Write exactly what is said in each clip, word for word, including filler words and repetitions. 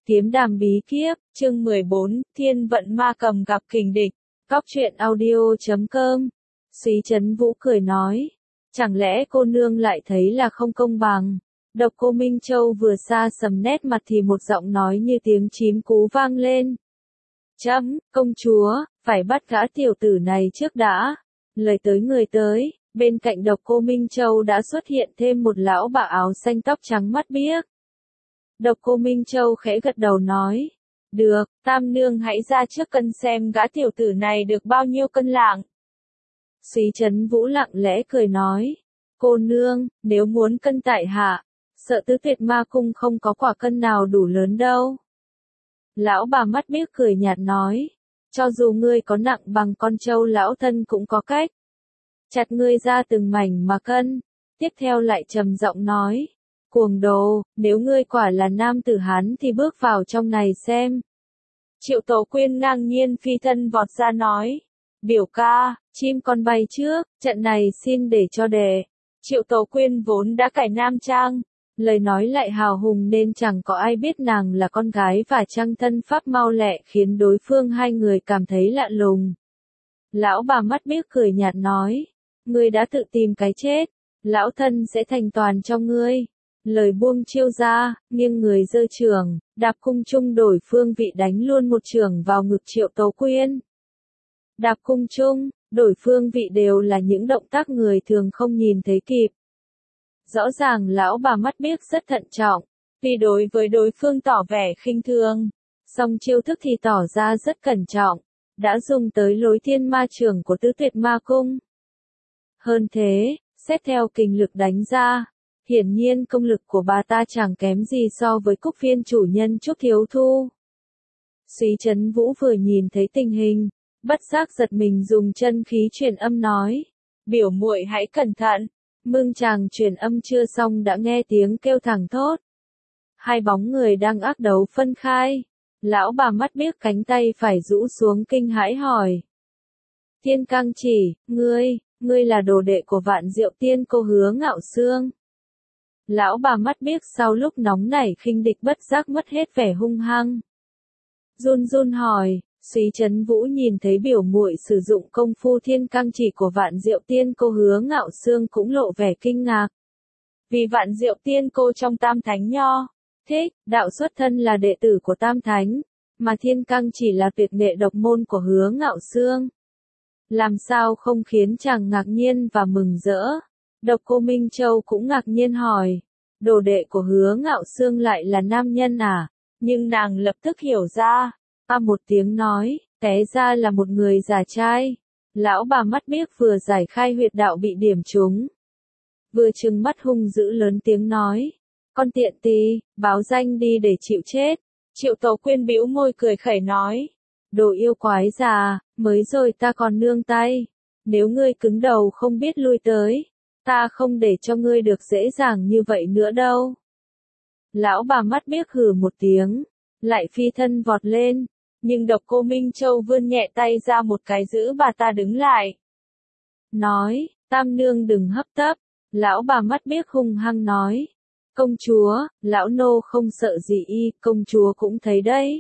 Kiếm đàm bí kíp, chương mười bốn, Thiên vận ma cầm gặp kình địch. Cóc truyện audio chấm com. Súy Trấn Vũ cười nói. Chẳng lẽ cô nương lại thấy là không công bằng? Độc Cô Minh Châu vừa xa sầm nét mặt thì một giọng nói như tiếng chím cú vang lên. Chấm, công chúa, phải bắt gã tiểu tử này trước đã. Lời tới người tới, bên cạnh Độc Cô Minh Châu đã xuất hiện thêm một lão bà áo xanh tóc trắng mắt biếc. Độc Cô Minh Châu khẽ gật đầu nói. Được, tam nương hãy ra trước cân xem gã tiểu tử này được bao nhiêu cân lạng. Súy Trấn Vũ lặng lẽ cười nói. Cô nương, nếu muốn cân tại hạ, sợ Tứ Tuyệt Ma Cung không có quả cân nào đủ lớn đâu. Lão bà mắt biếc cười nhạt nói. Cho dù ngươi có nặng bằng con trâu lão thân cũng có cách. Chặt ngươi ra từng mảnh mà cân. Tiếp theo lại trầm giọng nói. Cuồng đồ, nếu ngươi quả là nam tử Hán thì bước vào trong này xem. Triệu Tố Quyên ngang nhiên phi thân vọt ra nói. Biểu ca, chim con bay trước, trận này xin để cho đệ. Triệu Tố Quyên vốn đã cải nam trang, lời nói lại hào hùng nên chẳng có ai biết nàng là con gái và trang thân pháp mau lẹ khiến đối phương hai người cảm thấy lạ lùng. Lão bà mắt biếc cười nhạt nói. Ngươi đã tự tìm cái chết, lão thân sẽ thành toàn cho ngươi. Lời buông chiêu ra, nghiêng người giơ trường, đạp cung trung đổi phương vị đánh luôn một trường vào ngực Triệu Tố Quyên. Đạp cung trung, đổi phương vị đều là những động tác người thường không nhìn thấy kịp. Rõ ràng lão bà mắt biếc rất thận trọng, vì đối với đối phương tỏ vẻ khinh thường, song chiêu thức thì tỏ ra rất cẩn trọng, đã dùng tới lối thiên ma trường của Tứ Tuyệt Ma Cung. Hơn thế, xét theo kình lực đánh ra, hiển nhiên công lực của bà ta chẳng kém gì so với Cúc Viên chủ nhân Trúc Thiếu Thu. Súy Trấn Vũ vừa nhìn thấy tình hình, bất giác giật mình dùng chân khí truyền âm nói. Biểu muội hãy cẩn thận. Mương chàng truyền âm chưa xong đã nghe tiếng kêu thẳng thốt. Hai bóng người đang ác đấu phân khai. Lão bà mắt biếc cánh tay phải rũ xuống kinh hãi hỏi. Thiên Cang Chỉ, ngươi, ngươi là đồ đệ của Vạn Diệu Tiên cô Hứa Ngạo Xương. Lão bà mắt biếc sau lúc nóng nảy khinh địch bất giác mất hết vẻ hung hăng. Run run hỏi, Súy Trấn Vũ nhìn thấy biểu muội sử dụng công phu Thiên Cang Chỉ của Vạn Diệu Tiên cô Hứa Ngạo Xương cũng lộ vẻ kinh ngạc. Vì Vạn Diệu Tiên cô trong Tam Thánh Nho, thích, đạo xuất thân là đệ tử của Tam Thánh, mà Thiên Cang Chỉ là tuyệt nghệ độc môn của Hứa Ngạo Xương. Làm sao không khiến chàng ngạc nhiên và mừng rỡ? Độc Cô Minh Châu cũng ngạc nhiên hỏi, đồ đệ của Hứa Ngạo Xương lại là nam nhân à? Nhưng nàng lập tức hiểu ra, a một tiếng nói, té ra là một người già trai. Lão bà mắt biếc vừa giải khai huyệt đạo bị điểm trúng, vừa trừng mắt hung dữ lớn tiếng nói, con tiện tì, báo danh đi để chịu chết. Triệu Tố Quyên bĩu môi cười khẩy nói, đồ yêu quái già, mới rồi ta còn nương tay, nếu ngươi cứng đầu không biết lui tới, ta không để cho ngươi được dễ dàng như vậy nữa đâu. Lão bà mắt biếc hừ một tiếng, lại phi thân vọt lên, nhưng Độc Cô Minh Châu vươn nhẹ tay ra một cái giữ bà ta đứng lại. Nói, tam nương đừng hấp tấp, lão bà mắt biếc hung hăng nói. Công chúa, lão nô không sợ gì y, công chúa cũng thấy đấy.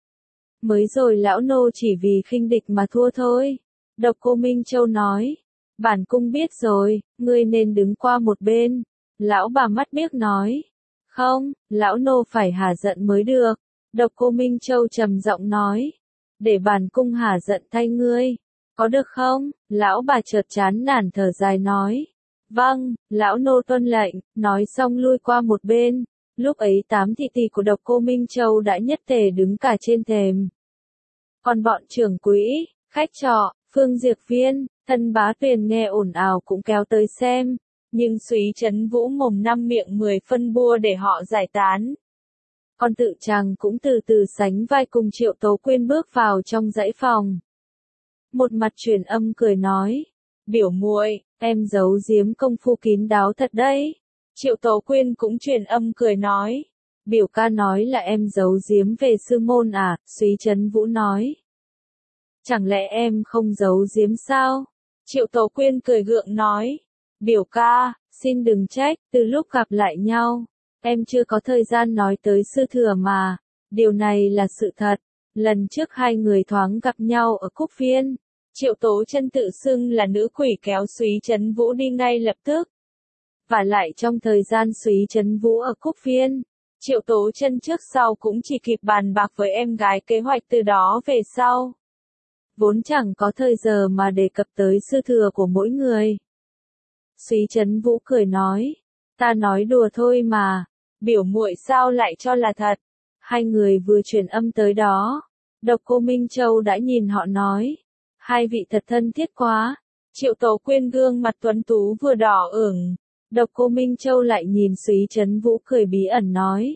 Mới rồi lão nô chỉ vì khinh địch mà thua thôi. Độc Cô Minh Châu nói, bản cung biết rồi, ngươi nên đứng qua một bên. Lão bà mắt biếc nói, không, lão nô phải hả giận mới được. Độc Cô Minh Châu trầm giọng nói, để bản cung hả giận thay ngươi, có được không? Lão bà chợt chán nản thở dài nói, vâng, lão nô tuân lệnh, nói xong lui qua một bên. Lúc ấy tám thị tỷ của Độc Cô Minh Châu đã nhất tề đứng cả trên thềm. Còn bọn trưởng quỹ, khách trọ, Phương Diệp Viên, Thân Bá Tuyền nghe ồn ào cũng kéo tới xem, nhưng Súy Trấn Vũ mồm năm miệng mười phân bua để họ giải tán. Còn tự chàng cũng từ từ sánh vai cùng Triệu Tố Quyên bước vào trong dãy phòng. Một mặt truyền âm cười nói, biểu muội, em giấu giếm công phu kín đáo thật đấy. Triệu Tố Quyên cũng truyền âm cười nói, biểu ca nói là em giấu giếm về sư môn à? Súy Trấn Vũ nói, chẳng lẽ em không giấu giếm sao? Triệu Tố Quyên cười gượng nói, biểu ca, xin đừng trách, từ lúc gặp lại nhau, em chưa có thời gian nói tới sư thừa mà, Điều này là sự thật. Lần trước hai người thoáng gặp nhau ở Cúc Viên, Triệu Tố Chân tự xưng là nữ quỷ kéo Súy Trấn Vũ đi ngay lập tức. Và lại trong thời gian Súy Trấn Vũ ở Cúc Viên, Triệu Tố Chân trước sau cũng chỉ kịp bàn bạc với em gái kế hoạch từ đó về sau. Vốn chẳng có thời giờ mà đề cập tới sư thừa của mỗi người. Súy Trấn Vũ cười nói, ta nói đùa thôi mà, biểu muội sao lại cho là thật. Hai người vừa truyền âm tới đó, Độc Cô Minh Châu đã nhìn họ nói, hai vị thật thân thiết quá. Triệu Tố Quyên gương mặt tuấn tú vừa đỏ ửng, Độc Cô Minh Châu lại nhìn Súy Trấn Vũ cười bí ẩn nói,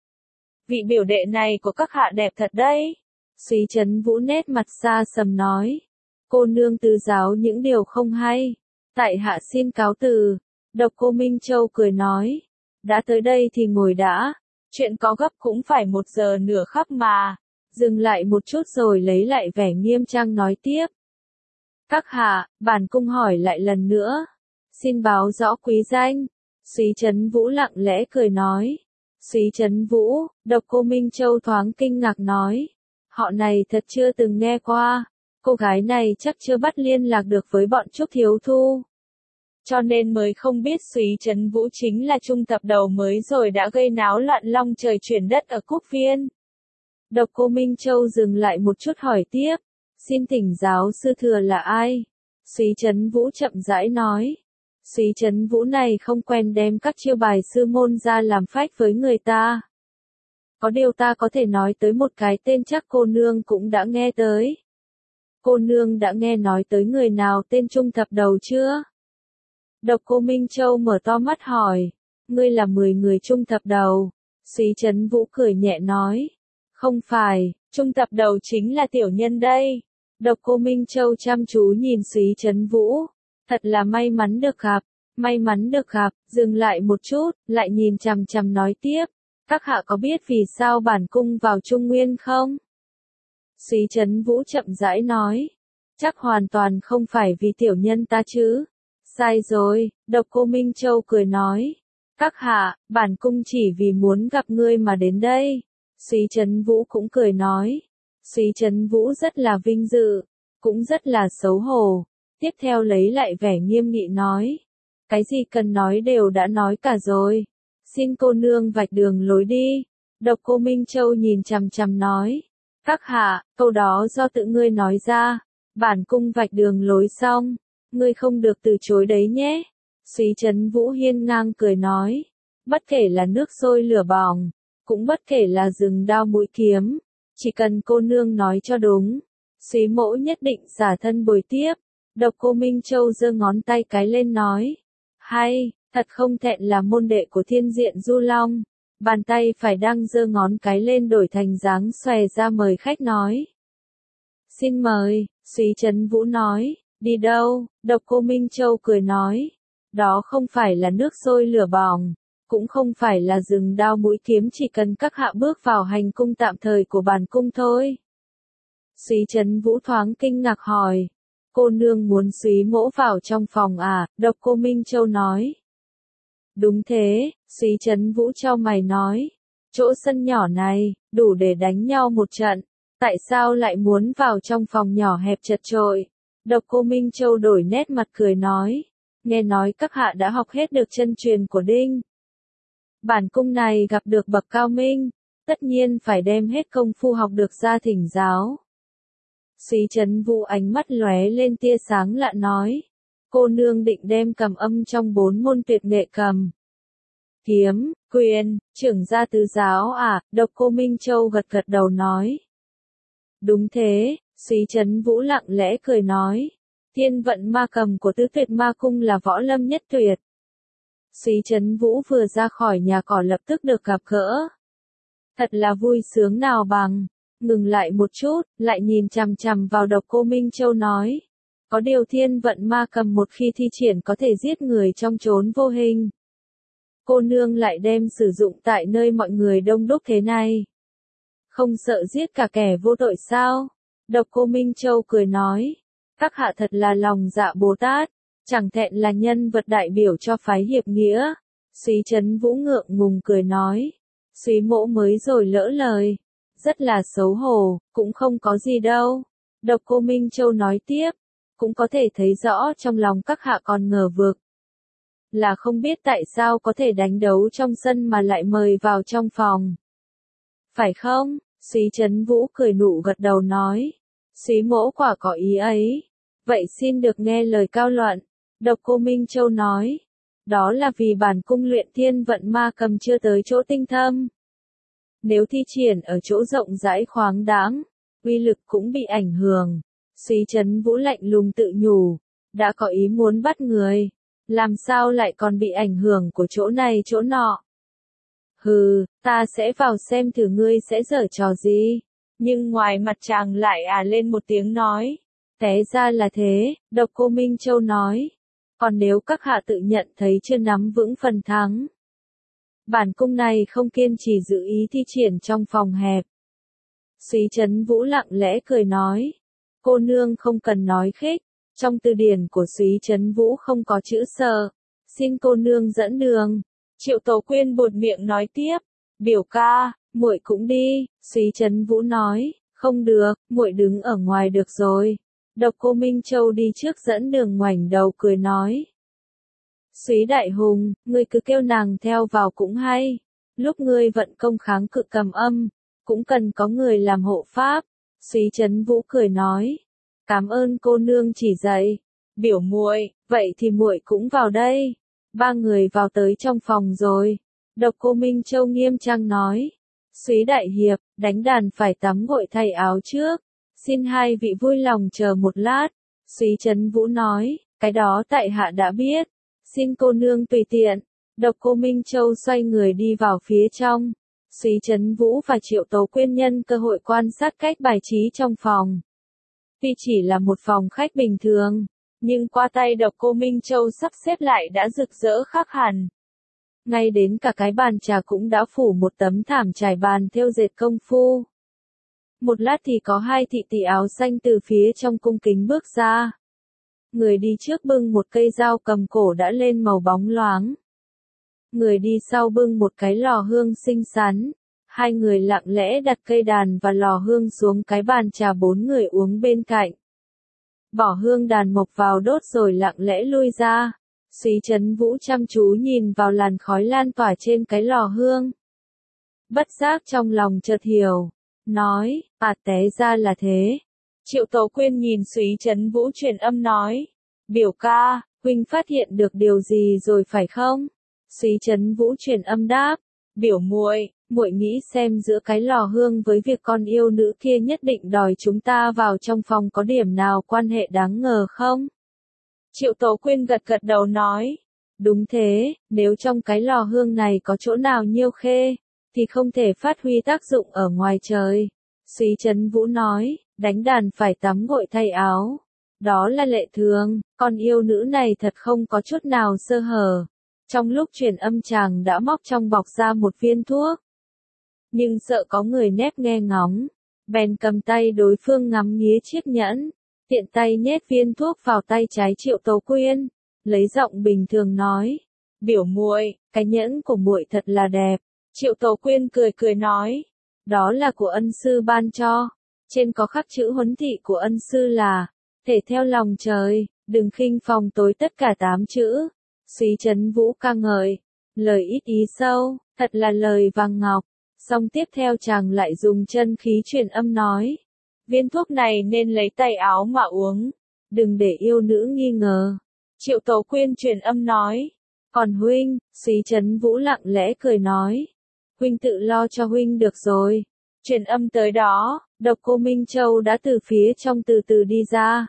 vị biểu đệ này của các hạ đẹp thật đấy. Súy Trấn Vũ nét mặt xa sầm nói, cô nương tứ giáo những điều không hay, tại hạ xin cáo từ. Độc Cô Minh Châu cười nói, đã tới đây thì ngồi đã, chuyện có gấp cũng phải một giờ nửa khắc mà. Dừng lại một chút rồi lấy lại vẻ nghiêm trang nói tiếp. Các hạ, bản cung hỏi lại lần nữa, xin báo rõ quý danh. Súy Trấn Vũ lặng lẽ cười nói. Súy Trấn Vũ, Độc Cô Minh Châu thoáng kinh ngạc nói, họ này thật chưa từng nghe qua, cô gái này chắc chưa bắt liên lạc được với bọn Trúc Thiếu Thu. Cho nên mới không biết Súy Trấn Vũ chính là trung tập đầu mới rồi đã gây náo loạn long trời chuyển đất ở Cúc Viên. Độc Cô Minh Châu dừng lại một chút hỏi tiếp, xin thỉnh giáo sư thừa là ai? Súy Trấn Vũ chậm rãi nói, Súy Trấn Vũ này không quen đem các chiêu bài sư môn ra làm phách với người ta. Có điều ta có thể nói tới một cái tên chắc cô nương cũng đã nghe tới. Cô nương đã nghe nói tới người nào tên trung thập đầu chưa? Độc Cô Minh Châu mở to mắt hỏi, ngươi là mười người trung thập đầu. Súy Trấn Vũ cười nhẹ nói, không phải, trung thập đầu chính là tiểu nhân đây. Độc Cô Minh Châu chăm chú nhìn Súy Trấn Vũ, thật là may mắn được gặp, may mắn được gặp, dừng lại một chút, lại nhìn chằm chằm nói tiếp, các hạ có biết vì sao bản cung vào Trung Nguyên không? Súy Trấn Vũ chậm rãi nói, chắc hoàn toàn không phải vì tiểu nhân ta chứ. Sai rồi, Độc Cô Minh Châu cười nói, các hạ, bản cung chỉ vì muốn gặp ngươi mà đến đây. Súy Trấn Vũ cũng cười nói, Súy Trấn Vũ rất là vinh dự, cũng rất là xấu hổ, tiếp theo lấy lại vẻ nghiêm nghị nói, cái gì cần nói đều đã nói cả rồi, xin cô nương vạch đường lối đi. Độc Cô Minh Châu nhìn chằm chằm nói, các hạ, câu đó do tự ngươi nói ra, bản cung vạch đường lối xong, ngươi không được từ chối đấy nhé. Súy Trấn Vũ hiên ngang cười nói, bất kể là nước sôi lửa bỏng, cũng bất kể là rừng đao mũi kiếm, chỉ cần cô nương nói cho đúng, Súy mỗ nhất định xả thân bồi tiếp. Độc Cô Minh Châu giơ ngón tay cái lên nói, hay, thật không thẹn là môn đệ của Thiên Diện Du Long. Bàn tay phải đang giơ ngón cái lên đổi thành dáng xòe ra mời khách nói. Xin mời, Súy Trấn Vũ nói, đi đâu? Độc Cô Minh Châu cười nói, đó không phải là nước sôi lửa bỏng, cũng không phải là rừng đao mũi kiếm, chỉ cần các hạ bước vào hành cung tạm thời của bản cung thôi. Súy Trấn Vũ thoáng kinh ngạc hỏi, cô nương muốn Súy mỗ vào trong phòng à? Độc Cô Minh Châu nói. Đúng thế, Súy Trấn Vũ chau mày nói, chỗ sân nhỏ này, đủ để đánh nhau một trận, tại sao lại muốn vào trong phòng nhỏ hẹp chật chội? Độc Cô Minh Châu đổi nét mặt cười nói, nghe nói các hạ đã học hết được chân truyền của Đinh. Bản cung này gặp được bậc cao minh, tất nhiên phải đem hết công phu học được ra thỉnh giáo. Súy Trấn Vũ ánh mắt lóe lên tia sáng lạ nói, cô nương định đem cầm âm trong bốn môn tuyệt nghệ cầm, kiếm, quyền, trưởng gia tứ giáo à? Độc Cô Minh Châu gật gật đầu nói. Đúng thế, Súy Trấn Vũ lặng lẽ cười nói, thiên vận ma cầm của tứ tuyệt ma cung là võ lâm nhất tuyệt. Súy Trấn Vũ vừa ra khỏi nhà cỏ lập tức được gặp gỡ. Thật là vui sướng nào bằng. Ngừng lại một chút, lại nhìn chằm chằm vào Độc Cô Minh Châu nói, có điều thiên vận ma cầm một khi thi triển có thể giết người trong chốn vô hình. Cô nương lại đem sử dụng tại nơi mọi người đông đúc thế này, không sợ giết cả kẻ vô tội sao? Độc Cô Minh Châu cười nói, các hạ thật là lòng dạ Bồ Tát, chẳng thẹn là nhân vật đại biểu cho phái hiệp nghĩa. Súy Trấn Vũ ngượng ngùng cười nói, Súy mỗ mới rồi lỡ lời. rất là xấu hổ, cũng không có gì đâu. Độc Cô Minh Châu nói tiếp, cũng có thể thấy rõ trong lòng các hạ còn ngờ vực. Là không biết tại sao có thể đánh đấu trong sân mà lại mời vào trong phòng. Phải không? Súy Trấn Vũ cười nụ gật đầu nói. Súy mỗ quả có ý ấy. Vậy xin được nghe lời cao luận. Độc Cô Minh Châu nói. Đó là vì bản cung luyện thiên vận ma cầm chưa tới chỗ tinh thâm. Nếu thi triển ở chỗ rộng rãi khoáng đáng, uy lực cũng bị ảnh hưởng. Súy Trấn Vũ lạnh lùng tự nhủ. Đã có ý muốn bắt người. Làm sao lại còn bị ảnh hưởng của chỗ này chỗ nọ. Hừ, ta sẽ vào xem thử ngươi sẽ giở trò gì. Nhưng ngoài mặt chàng lại à lên một tiếng nói. Té ra là thế, Độc Cô Minh Châu nói. Còn nếu các hạ tự nhận thấy chưa nắm vững phần thắng. Bản cung này không kiên trì giữ ý thi triển trong phòng hẹp. Súy Trấn Vũ lặng lẽ cười nói. Cô nương không cần nói khích. Trong từ điển của Súy Trấn Vũ không có chữ sợ. Xin cô nương dẫn đường. Triệu Tố Quyên buột miệng nói tiếp. Biểu ca, muội cũng đi. Súy Trấn Vũ nói. Không được, muội đứng ở ngoài được rồi. Độc Cô Minh Châu đi trước dẫn đường ngoảnh đầu cười nói. Súy đại hùng, ngươi cứ kêu nàng theo vào cũng hay. Lúc ngươi vận công kháng cự cầm âm, cũng cần có người làm hộ pháp. Súy Trấn Vũ cười nói. Cảm ơn cô nương chỉ dạy. Biểu muội, vậy thì muội cũng vào đây. Ba người vào tới trong phòng rồi. Độc Cô Minh Châu nghiêm trang nói. Súy đại hiệp, đánh đàn phải tắm gội thay áo trước. Xin hai vị vui lòng chờ một lát. Súy Trấn Vũ nói, cái đó tại hạ đã biết. Xin cô nương tùy tiện. Độc Cô Minh Châu xoay người đi vào phía trong. Súy Trấn Vũ và Triệu Tố Quyên nhân cơ hội quan sát cách bài trí trong phòng. Tuy chỉ là một phòng khách bình thường, nhưng qua tay Độc Cô Minh Châu sắp xếp lại đã rực rỡ khác hẳn. Ngay đến cả cái bàn trà cũng đã phủ một tấm thảm trải bàn thêu dệt công phu. Một lát thì có hai thị tỷ áo xanh từ phía trong cung kính bước ra. Người đi trước bưng một cây dao cầm cổ đã lên màu bóng loáng. Người đi sau bưng một cái lò hương xinh xắn. Hai người lặng lẽ đặt cây đàn và lò hương xuống cái bàn trà bốn người uống bên cạnh. Bỏ hương đàn mộc vào đốt rồi lặng lẽ lui ra. Súy Trấn Vũ chăm chú nhìn vào làn khói lan tỏa trên cái lò hương. Bất giác trong lòng chợt hiểu. Nói, à té ra là thế. Triệu Tố Quyên nhìn Súy Trấn Vũ truyền âm nói. Biểu ca, huynh phát hiện được điều gì rồi phải không? Súy Trấn Vũ truyền âm đáp. Biểu muội, muội nghĩ xem giữa cái lò hương với việc con yêu nữ kia nhất định đòi chúng ta vào trong phòng có điểm nào quan hệ đáng ngờ không? Triệu Tố Quyên gật gật đầu nói. Đúng thế, nếu trong cái lò hương này có chỗ nào nhiêu khê, thì không thể phát huy tác dụng ở ngoài trời. Súy Trấn Vũ nói, đánh đàn phải tắm gội thay áo. Đó là lệ thường, con yêu nữ này thật không có chút nào sơ hở. Trong lúc truyền âm chàng đã móc trong bọc ra một viên thuốc. Nhưng sợ có người nép nghe ngóng, bèn cầm tay đối phương ngắm nghía chiếc nhẫn, tiện tay nhét viên thuốc vào tay trái Triệu Tố Quyên, lấy giọng bình thường nói, biểu muội, cái nhẫn của muội thật là đẹp. Triệu Tố Quyên cười cười nói, đó là của ân sư ban cho, trên có khắc chữ huấn thị của ân sư là, thể theo lòng trời, đừng khinh phòng tối tất cả tám chữ. Súy Trấn Vũ ca ngợi, lời ít ý sâu, thật là lời vàng ngọc. Xong tiếp theo chàng lại dùng chân khí truyền âm nói, viên thuốc này nên lấy tay áo mà uống, đừng để yêu nữ nghi ngờ. Triệu Tố Quyên truyền âm nói, còn huynh, Súy Trấn Vũ lặng lẽ cười nói, huynh tự lo cho huynh được rồi. Truyền âm tới đó, Độc Cô Minh Châu đã từ phía trong từ từ đi ra.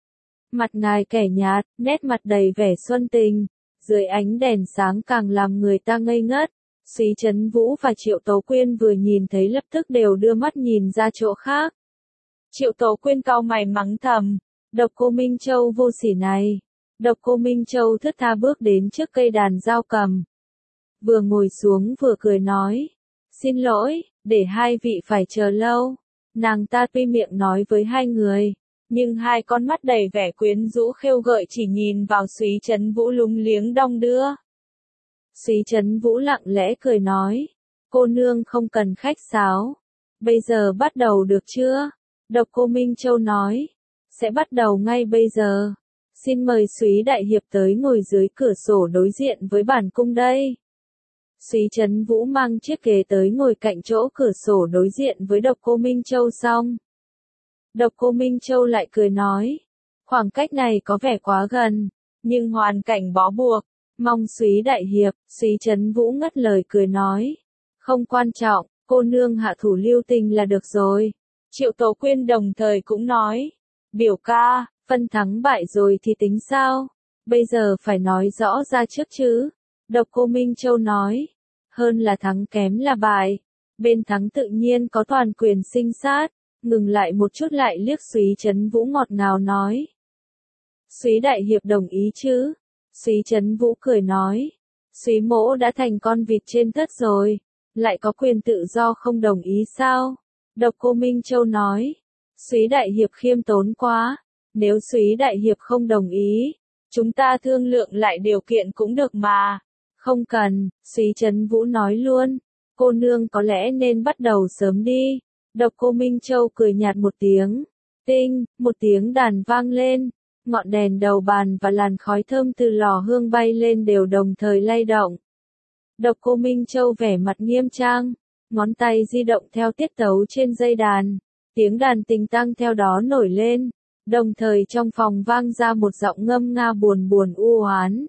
Mặt ngài kẻ nhạt, nét mặt đầy vẻ xuân tình, dưới ánh đèn sáng càng làm người ta ngây ngất. Súy Trấn Vũ và Triệu Tố Quyên vừa nhìn thấy lập tức đều đưa mắt nhìn ra chỗ khác. Triệu Tố Quyên cau mày mắng thầm, Độc Cô Minh Châu vô sỉ này. Độc Cô Minh Châu thướt tha bước đến trước cây đàn dao cầm. Vừa ngồi xuống vừa cười nói, xin lỗi, để hai vị phải chờ lâu. Nàng ta tuy miệng nói với hai người, nhưng hai con mắt đầy vẻ quyến rũ khêu gợi chỉ nhìn vào Súy Trấn Vũ lúng liếng đong đưa. Súy Trấn Vũ lặng lẽ cười nói, cô nương không cần khách sáo. Bây giờ bắt đầu được chưa? Độc Cô Minh Châu nói. Sẽ bắt đầu ngay bây giờ. Xin mời Súy Đại Hiệp tới ngồi dưới cửa sổ đối diện với bản cung đây. Súy Trấn Vũ mang chiếc ghế tới ngồi cạnh chỗ cửa sổ đối diện với Độc Cô Minh Châu xong. Độc Cô Minh Châu lại cười nói. Khoảng cách này có vẻ quá gần, nhưng hoàn cảnh bó buộc. Mong Súy Đại Hiệp, Súy Trấn Vũ ngắt lời cười nói. Không quan trọng, cô nương hạ thủ lưu tình là được rồi. Triệu Tố Quyên đồng thời cũng nói. Biểu ca, phân thắng bại rồi thì tính sao? Bây giờ phải nói rõ ra trước chứ. Độc Cô Minh Châu nói. Hơn là thắng kém là bại. Bên thắng tự nhiên có toàn quyền sinh sát. Ngừng lại một chút lại liếc Súy Trấn Vũ ngọt ngào nói. Súy Đại Hiệp đồng ý chứ? Súy Trấn Vũ cười nói. Súy mỗ đã thành con vịt trên tất rồi. Lại có quyền tự do không đồng ý sao? Độc Cô Minh Châu nói. Súy Đại Hiệp khiêm tốn quá. Nếu Súy Đại Hiệp không đồng ý, chúng ta thương lượng lại điều kiện cũng được mà. Không cần, Súy Trấn Vũ nói luôn. Cô nương có lẽ nên bắt đầu sớm đi. Độc Cô Minh Châu cười nhạt một tiếng. Tinh, một tiếng đàn vang lên. Ngọn đèn đầu bàn và làn khói thơm từ lò hương bay lên đều đồng thời lay động. Độc Cô Minh Châu vẻ mặt nghiêm trang, ngón tay di động theo tiết tấu trên dây đàn. Tiếng đàn tình tăng theo đó nổi lên, đồng thời trong phòng vang ra một giọng ngâm nga buồn buồn u oán.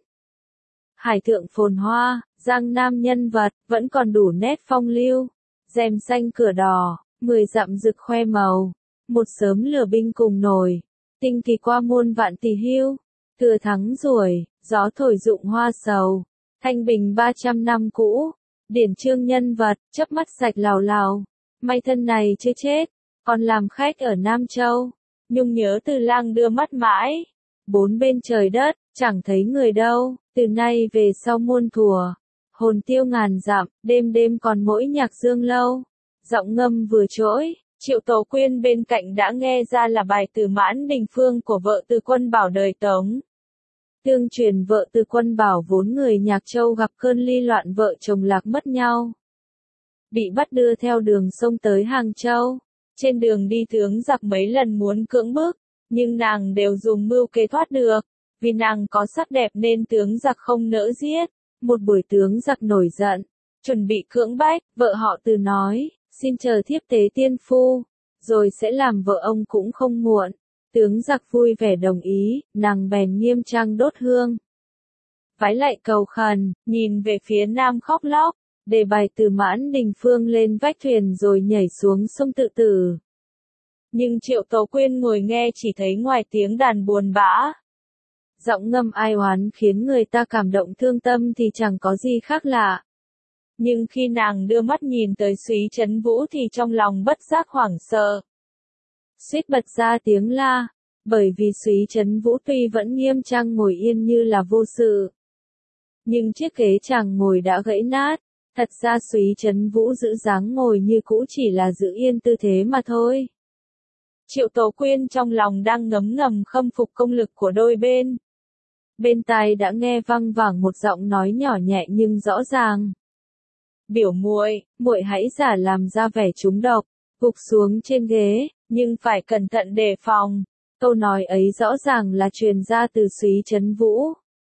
Hải thượng phồn hoa, giang nam nhân vật, vẫn còn đủ nét phong lưu. Rèm xanh cửa đỏ, mười dặm rực khoe màu. Một sớm lửa binh cùng nổi. Tinh kỳ qua muôn vạn tỷ hưu. Thừa thắng ruổi, gió thổi rụng hoa sầu. Thanh bình ba trăm năm cũ. Điển trương nhân vật, chớp mắt sạch lào lào. May thân này chưa chết, còn làm khách ở Nam Châu. Nhung nhớ Từ Lang đưa mắt mãi. Bốn bên trời đất, chẳng thấy người đâu. Từ nay về sau muôn thùa. Hồn tiêu ngàn dặm, đêm đêm còn mỗi nhạc dương lâu. Giọng ngâm vừa trỗi. Triệu Tố Quyên bên cạnh đã nghe ra là bài Từ Mãn Đình Phương của vợ Từ Quân Bảo đời Tống. Tương truyền vợ Từ Quân Bảo vốn người Nhạc Châu gặp cơn ly loạn vợ chồng lạc mất nhau. Bị bắt đưa theo đường sông tới Hàng Châu. Trên đường đi tướng giặc mấy lần muốn cưỡng bức, nhưng nàng đều dùng mưu kế thoát được. Vì nàng có sắc đẹp nên tướng giặc không nỡ giết. Một buổi tướng giặc nổi giận, chuẩn bị cưỡng bách, vợ họ Từ nói. Xin chờ thiếp tế tiên phu, rồi sẽ làm vợ ông cũng không muộn. Tướng giặc vui vẻ đồng ý, nàng bèn nghiêm trang đốt hương. Vái lạy cầu khẩn, nhìn về phía nam khóc lóc, để bài Từ Mãn Đình Phương lên vách thuyền rồi nhảy xuống sông tự tử. Nhưng Triệu Tố Quyên ngồi nghe chỉ thấy ngoài tiếng đàn buồn bã. Giọng ngâm ai oán khiến người ta cảm động thương tâm thì chẳng có gì khác lạ. Nhưng khi nàng đưa mắt nhìn tới Súy Trấn Vũ thì trong lòng bất giác hoảng sợ. Suýt bật ra tiếng la, bởi vì Súy Trấn Vũ tuy vẫn nghiêm trang ngồi yên như là vô sự. Nhưng chiếc ghế chàng ngồi đã gãy nát, thật ra Súy Trấn Vũ giữ dáng ngồi như cũ chỉ là giữ yên tư thế mà thôi. Triệu Tố Quyên trong lòng đang ngấm ngầm khâm phục công lực của đôi bên. Bên tai đã nghe văng vẳng một giọng nói nhỏ nhẹ nhưng rõ ràng. Biểu muội, muội hãy giả làm ra vẻ trúng độc, gục xuống trên ghế, nhưng phải cẩn thận đề phòng. Câu nói ấy rõ ràng là truyền ra từ Súy Trấn Vũ.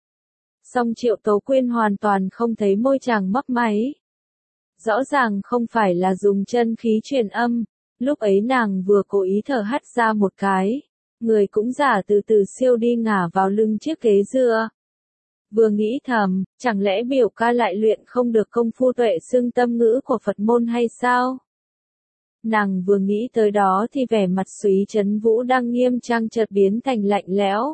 Song Triệu Tố Quyên hoàn toàn không thấy môi chàng mấp máy. Rõ ràng không phải là dùng chân khí truyền âm, lúc ấy nàng vừa cố ý thở hắt ra một cái, người cũng giả từ từ siêu đi ngả vào lưng chiếc ghế dựa. Vừa nghĩ thầm, chẳng lẽ biểu ca lại luyện không được công phu tuệ xưng tâm ngữ của Phật môn hay sao? Nàng vừa nghĩ tới đó thì vẻ mặt Súy Trấn Vũ đang nghiêm trang chợt biến thành lạnh lẽo.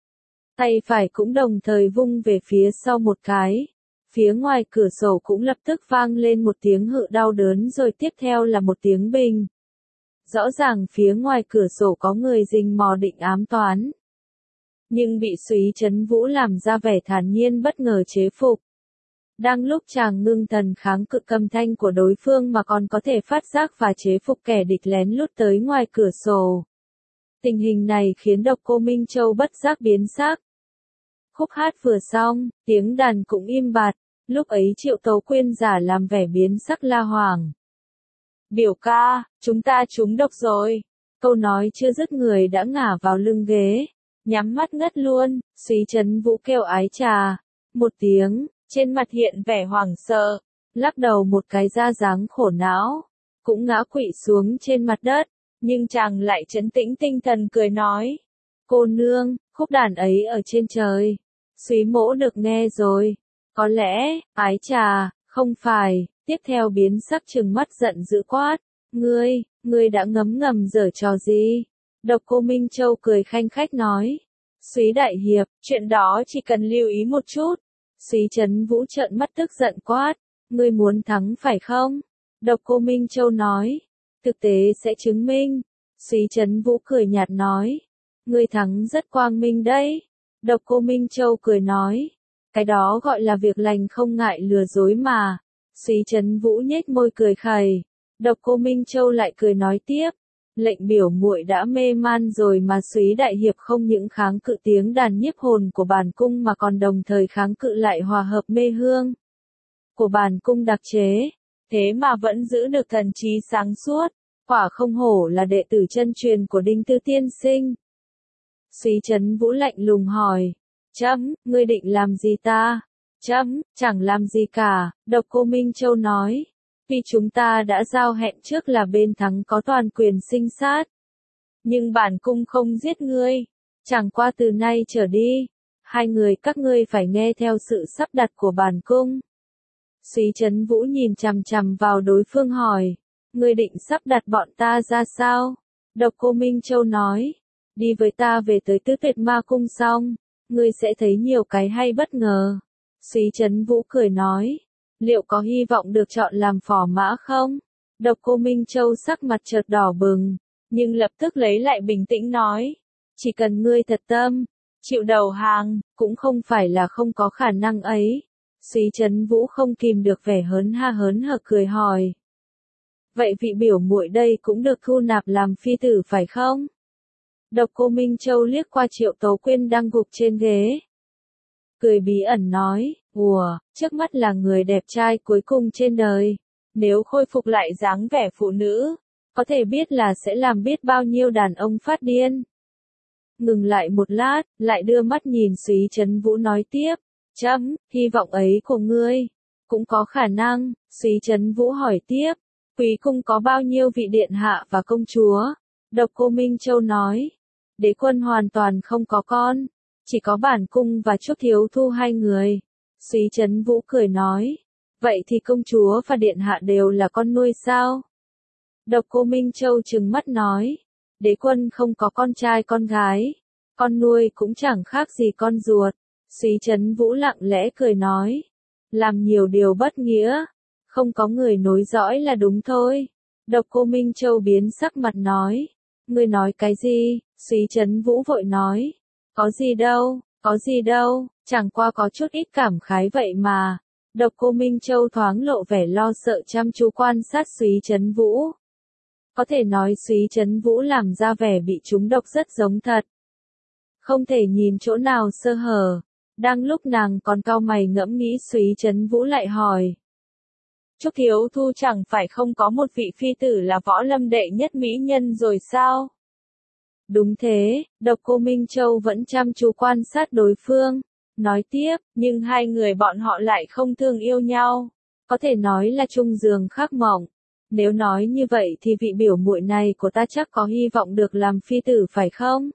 Tay phải cũng đồng thời vung về phía sau một cái. Phía ngoài cửa sổ cũng lập tức vang lên một tiếng hự đau đớn rồi tiếp theo là một tiếng bình. Rõ ràng phía ngoài cửa sổ có người rình mò định ám toán. Nhưng bị Súy Trấn Vũ làm ra vẻ thản nhiên bất ngờ chế phục. Đang lúc chàng ngưng thần kháng cự âm thanh của đối phương mà còn có thể phát giác và chế phục kẻ địch lén lút tới ngoài cửa sổ. Tình hình này khiến Độc Cô Minh Châu bất giác biến sắc. Khúc hát vừa xong, tiếng đàn cũng im bặt, lúc ấy Triệu Tố Quyên giả làm vẻ biến sắc la hoảng. Biểu ca, chúng ta trúng độc rồi. Câu nói chưa dứt người đã ngả vào lưng ghế, nhắm mắt ngất luôn. Súy Trấn Vũ kêu ái trà một tiếng, trên mặt hiện vẻ hoảng sợ, lắc đầu một cái ra dáng khổ não, cũng ngã quỵ xuống trên mặt đất, nhưng chàng lại trấn tĩnh tinh thần cười nói, cô nương, khúc đàn ấy ở trên trời, Súy mỗ được nghe rồi, có lẽ, ái trà, không phải, tiếp theo biến sắc trừng mắt giận dữ quát, ngươi, ngươi đã ngấm ngầm giở trò gì? Độc Cô Minh Châu cười khanh khách nói, Súy đại hiệp, chuyện đó chỉ cần lưu ý một chút. Súy Trấn Vũ trợn mắt tức giận quát, ngươi muốn thắng phải không? Độc Cô Minh Châu nói, thực tế sẽ chứng minh. Súy Trấn Vũ cười nhạt nói, ngươi thắng rất quang minh đấy. Độc Cô Minh Châu cười nói, cái đó gọi là việc lành không ngại lừa dối mà. Súy Trấn Vũ nhếch môi cười khẩy. Độc Cô Minh Châu lại cười nói tiếp, lệnh biểu muội đã mê man rồi mà Súy đại hiệp không những kháng cự tiếng đàn nhiếp hồn của bản cung mà còn đồng thời kháng cự lại hòa hợp mê hương của bản cung đặc chế, thế mà vẫn giữ được thần trí sáng suốt, quả không hổ là đệ tử chân truyền của Đinh Tư tiên sinh. Súy Trấn Vũ lạnh lùng hỏi, chấm, ngươi định làm gì ta? Chấm, chẳng làm gì cả. Độc Cô Minh Châu nói, vì chúng ta đã giao hẹn trước là bên thắng có toàn quyền sinh sát. Nhưng bản cung không giết ngươi, chẳng qua từ nay trở đi, hai người các ngươi phải nghe theo sự sắp đặt của bản cung. Súy Trấn Vũ nhìn chằm chằm vào đối phương hỏi, ngươi định sắp đặt bọn ta ra sao? Độc Cô Minh Châu nói, đi với ta về tới Tứ Tuyệt Ma Cung xong, ngươi sẽ thấy nhiều cái hay bất ngờ. Súy Trấn Vũ cười nói, liệu có hy vọng được chọn làm phò mã không? Độc Cô Minh Châu sắc mặt chợt đỏ bừng, nhưng lập tức lấy lại bình tĩnh nói, chỉ cần ngươi thật tâm, chịu đầu hàng, cũng không phải là không có khả năng ấy. Súy Trấn Vũ không kìm được vẻ hớn ha hớn hở cười hỏi, vậy vị biểu muội đây cũng được thu nạp làm phi tử phải không? Độc Cô Minh Châu liếc qua Triệu Tố Quyên đang gục trên ghế, cười bí ẩn nói, ùa, trước mắt là người đẹp trai cuối cùng trên đời, nếu khôi phục lại dáng vẻ phụ nữ, có thể biết là sẽ làm biết bao nhiêu đàn ông phát điên. Ngừng lại một lát, lại đưa mắt nhìn Súy Trấn Vũ nói tiếp, chấm, hy vọng ấy của ngươi, cũng có khả năng. Súy Trấn Vũ hỏi tiếp, quý cung có bao nhiêu vị điện hạ và công chúa? Độc Cô Minh Châu nói, đế quân hoàn toàn không có con, chỉ có bản cung và Trúc Thiếu Thu hai người. Súy Trấn Vũ cười nói, vậy thì công chúa và điện hạ đều là con nuôi sao? Độc Cô Minh Châu trừng mắt nói, đế quân không có con trai con gái, con nuôi cũng chẳng khác gì con ruột. Súy Trấn Vũ lặng lẽ cười nói, làm nhiều điều bất nghĩa, không có người nối dõi là đúng thôi. Độc Cô Minh Châu biến sắc mặt nói, ngươi nói cái gì? Súy Trấn Vũ vội nói, có gì đâu, có gì đâu, chẳng qua có chút ít cảm khái vậy mà. Độc Cô Minh Châu thoáng lộ vẻ lo sợ chăm chú quan sát Súy Trấn Vũ. Có thể nói Súy Trấn Vũ làm ra vẻ bị trúng độc rất giống thật. Không thể nhìn chỗ nào sơ hở. Đang lúc nàng còn cau mày ngẫm nghĩ, Súy Trấn Vũ lại hỏi, Trúc Thiếu Thu chẳng phải không có một vị phi tử là võ lâm đệ nhất mỹ nhân rồi sao? Đúng thế. Độc Cô Minh Châu vẫn chăm chú quan sát đối phương, nói tiếp, nhưng hai người bọn họ lại không thương yêu nhau, có thể nói là chung giường khác mộng. Nếu nói như vậy thì vị biểu muội này của ta chắc có hy vọng được làm phi tử phải không?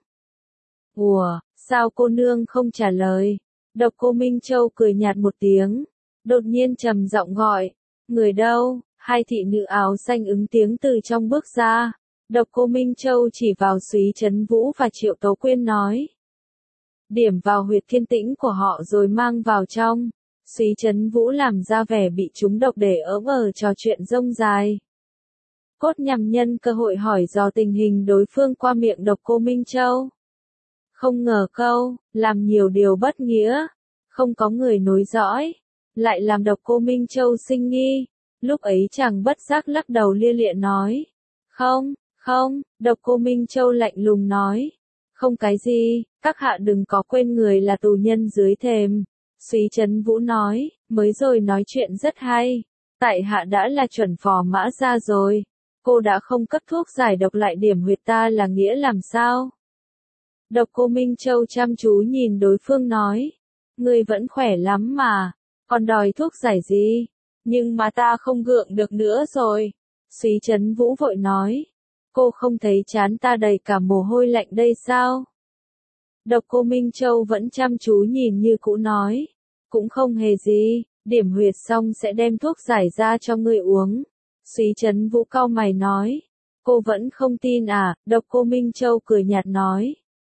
Ủa, sao cô nương không trả lời? Độc Cô Minh Châu cười nhạt một tiếng, đột nhiên trầm giọng gọi, người đâu? Hai thị nữ áo xanh ứng tiếng từ trong bước ra. Độc Cô Minh Châu chỉ vào Súy Trấn Vũ và Triệu Tố Quyên nói, điểm vào huyệt thiên tĩnh của họ rồi mang vào trong. Súy Trấn Vũ làm ra vẻ bị trúng độc để ỡm ờ trò chuyện rông dài. Cốt nhằm nhân cơ hội hỏi dò tình hình đối phương qua miệng Độc Cô Minh Châu. Không ngờ câu, làm nhiều điều bất nghĩa, không có người nối dõi, lại làm Độc Cô Minh Châu sinh nghi. Lúc ấy chàng bất giác lắc đầu lia lịa nói, không, không. Độc Cô Minh Châu lạnh lùng nói, không cái gì, các hạ đừng có quên người là tù nhân dưới thềm. Súy Trấn Vũ nói, mới rồi nói chuyện rất hay, tại hạ đã là chuẩn phò mã ra rồi. cô đã không cấp thuốc giải độc lại điểm huyệt ta là nghĩa làm sao? Độc Cô Minh Châu chăm chú nhìn đối phương nói, ngươi vẫn khỏe lắm mà, còn đòi thuốc giải gì? Nhưng mà ta không gượng được nữa rồi. Súy Trấn Vũ vội nói, cô không thấy trán ta đầy cả mồ hôi lạnh đây sao? Độc Cô Minh Châu vẫn chăm chú nhìn như cũ nói, cũng không hề gì, điểm huyệt xong sẽ đem thuốc giải ra cho ngươi uống. Súy Trấn Vũ cau mày nói, cô vẫn không tin à? Độc Cô Minh Châu cười nhạt nói,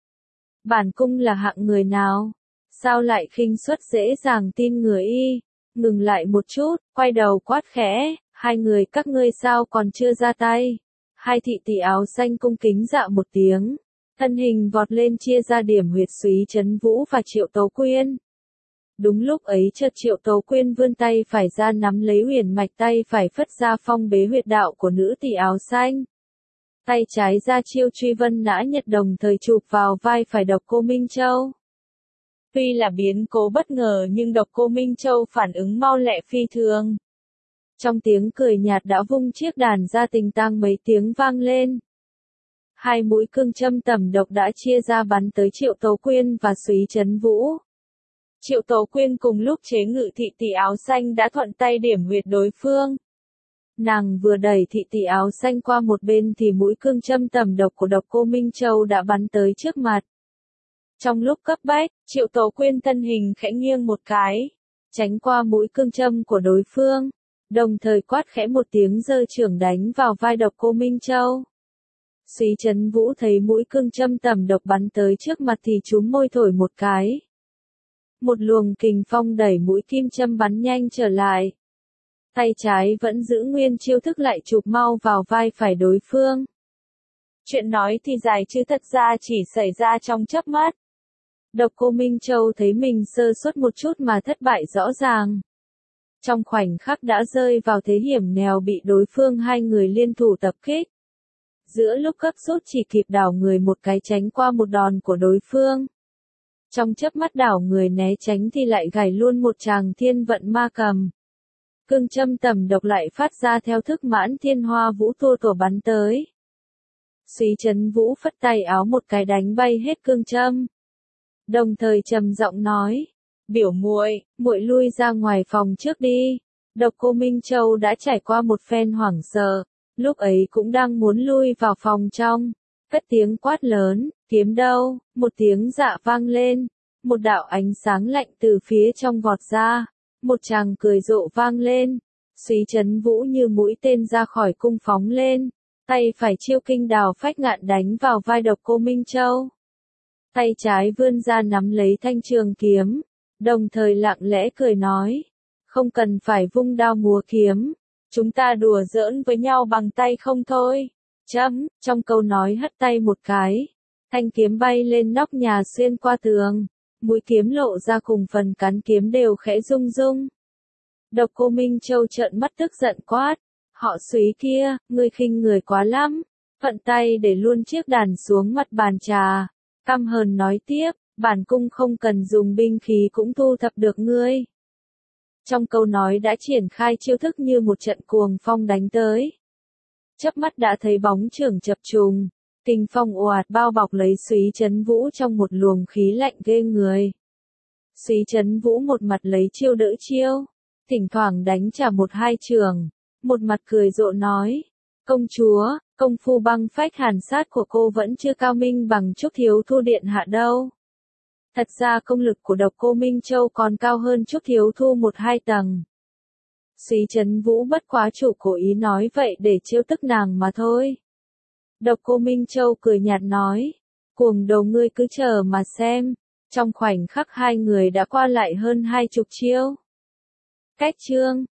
bản cung là hạng người nào? Sao lại khinh suất dễ dàng tin người y? Ngừng lại một chút, quay đầu quát khẽ, hai người các ngươi sao còn chưa ra tay? Hai thị tỷ áo xanh cung kính dạ một tiếng, thân hình vọt lên chia ra điểm huyệt Súy Trấn Vũ và Triệu Tố Quyên. Đúng lúc ấy chợt Triệu Tố Quyên vươn tay phải ra nắm lấy huyền mạch, tay phải phất ra phong bế huyệt đạo của nữ tỷ áo xanh. Tay trái ra chiêu truy vân nã nhật, đồng thời chụp vào vai phải Độc Cô Minh Châu. Tuy là biến cố bất ngờ nhưng Độc Cô Minh Châu phản ứng mau lẹ phi thường. Trong tiếng cười nhạt đã vung chiếc đàn ra, tình tang mấy tiếng vang lên. Hai mũi cương châm tẩm độc đã chia ra bắn tới Triệu Tố Quyên và Súy Trấn Vũ. Triệu Tố Quyên cùng lúc chế ngự thị tỷ áo xanh đã thuận tay điểm huyệt đối phương. Nàng vừa đẩy thị tỷ áo xanh qua một bên thì mũi cương châm tẩm độc của Độc Cô Minh Châu đã bắn tới trước mặt. Trong lúc cấp bách, Triệu Tố Quyên thân hình khẽ nghiêng một cái, tránh qua mũi cương châm của đối phương, đồng thời quát khẽ một tiếng giơ chưởng đánh vào vai Độc Cô Minh Châu. Súy Trấn Vũ thấy mũi cương châm tẩm độc bắn tới trước mặt thì chúm môi thổi một cái. Một luồng kình phong đẩy mũi kim châm bắn nhanh trở lại. Tay trái vẫn giữ nguyên chiêu thức lại chụp mau vào vai phải đối phương. Chuyện nói thì dài chứ thật ra chỉ xảy ra trong chớp mắt. Độc Cô Minh Châu thấy mình sơ suất một chút mà thất bại rõ ràng. Trong khoảnh khắc đã rơi vào thế hiểm nghèo, bị đối phương hai người liên thủ tập kích. Giữa lúc gấp rút chỉ kịp đảo người một cái tránh qua một đòn của đối phương. Trong chớp mắt đảo người né tránh thì lại gảy luôn một tràng thiên vận ma cầm. Cương châm tẩm độc lại phát ra theo thức Mãn Thiên Hoa Vũ tua tổ bắn tới. Súy Trấn Vũ phất tay áo một cái đánh bay hết cương châm. Đồng thời trầm giọng nói, biểu muội, muội lui ra ngoài phòng trước đi. Độc Cô Minh Châu đã trải qua một phen hoảng sợ, lúc ấy cũng đang muốn lui vào phòng trong. Cất tiếng quát lớn, kiếm đâu? Một tiếng dạ vang lên, một đạo ánh sáng lạnh từ phía trong vọt ra, một tràng cười rộ vang lên. Súy Trấn Vũ như mũi tên ra khỏi cung phóng lên, tay phải chiêu kinh đào phách ngạn đánh vào vai Độc Cô Minh Châu. Tay trái vươn ra nắm lấy thanh trường kiếm, đồng thời lặng lẽ cười nói, không cần phải vung đao múa kiếm, chúng ta đùa giỡn với nhau bằng tay không thôi. Chấm, trong câu nói hất tay một cái, thanh kiếm bay lên nóc nhà xuyên qua tường, mũi kiếm lộ ra cùng phần cán kiếm đều khẽ rung rung. Độc Cô Minh Châu trợn mắt tức giận quát, họ Súy kia, ngươi khinh người quá lắm, thuận tay để luôn chiếc đàn xuống mặt bàn trà, căm hờn nói tiếp, bản cung không cần dùng binh khí cũng thu thập được ngươi. Trong câu nói đã triển khai chiêu thức như một trận cuồng phong đánh tới. Chớp mắt đã thấy bóng chưởng chập trùng, kình phong ồ ạt bao bọc lấy Súy Trấn Vũ trong một luồng khí lạnh ghê người. Súy Trấn Vũ một mặt lấy chiêu đỡ chiêu, thỉnh thoảng đánh trả một hai chưởng, một mặt cười rộ nói, công chúa, công phu băng phách hàn sát của cô vẫn chưa cao minh bằng Trúc Thiếu Thu điện hạ đâu. Thật ra công lực của Độc Cô Minh Châu còn cao hơn Trúc Thiếu Thu một hai tầng. Súy Trấn Vũ bất quá chủ cố ý nói vậy để trêu tức nàng mà thôi. Độc Cô Minh Châu cười nhạt nói, cuồng đồ ngươi cứ chờ mà xem. Trong khoảnh khắc hai người đã qua lại hơn hai chục chiêu. Cách chương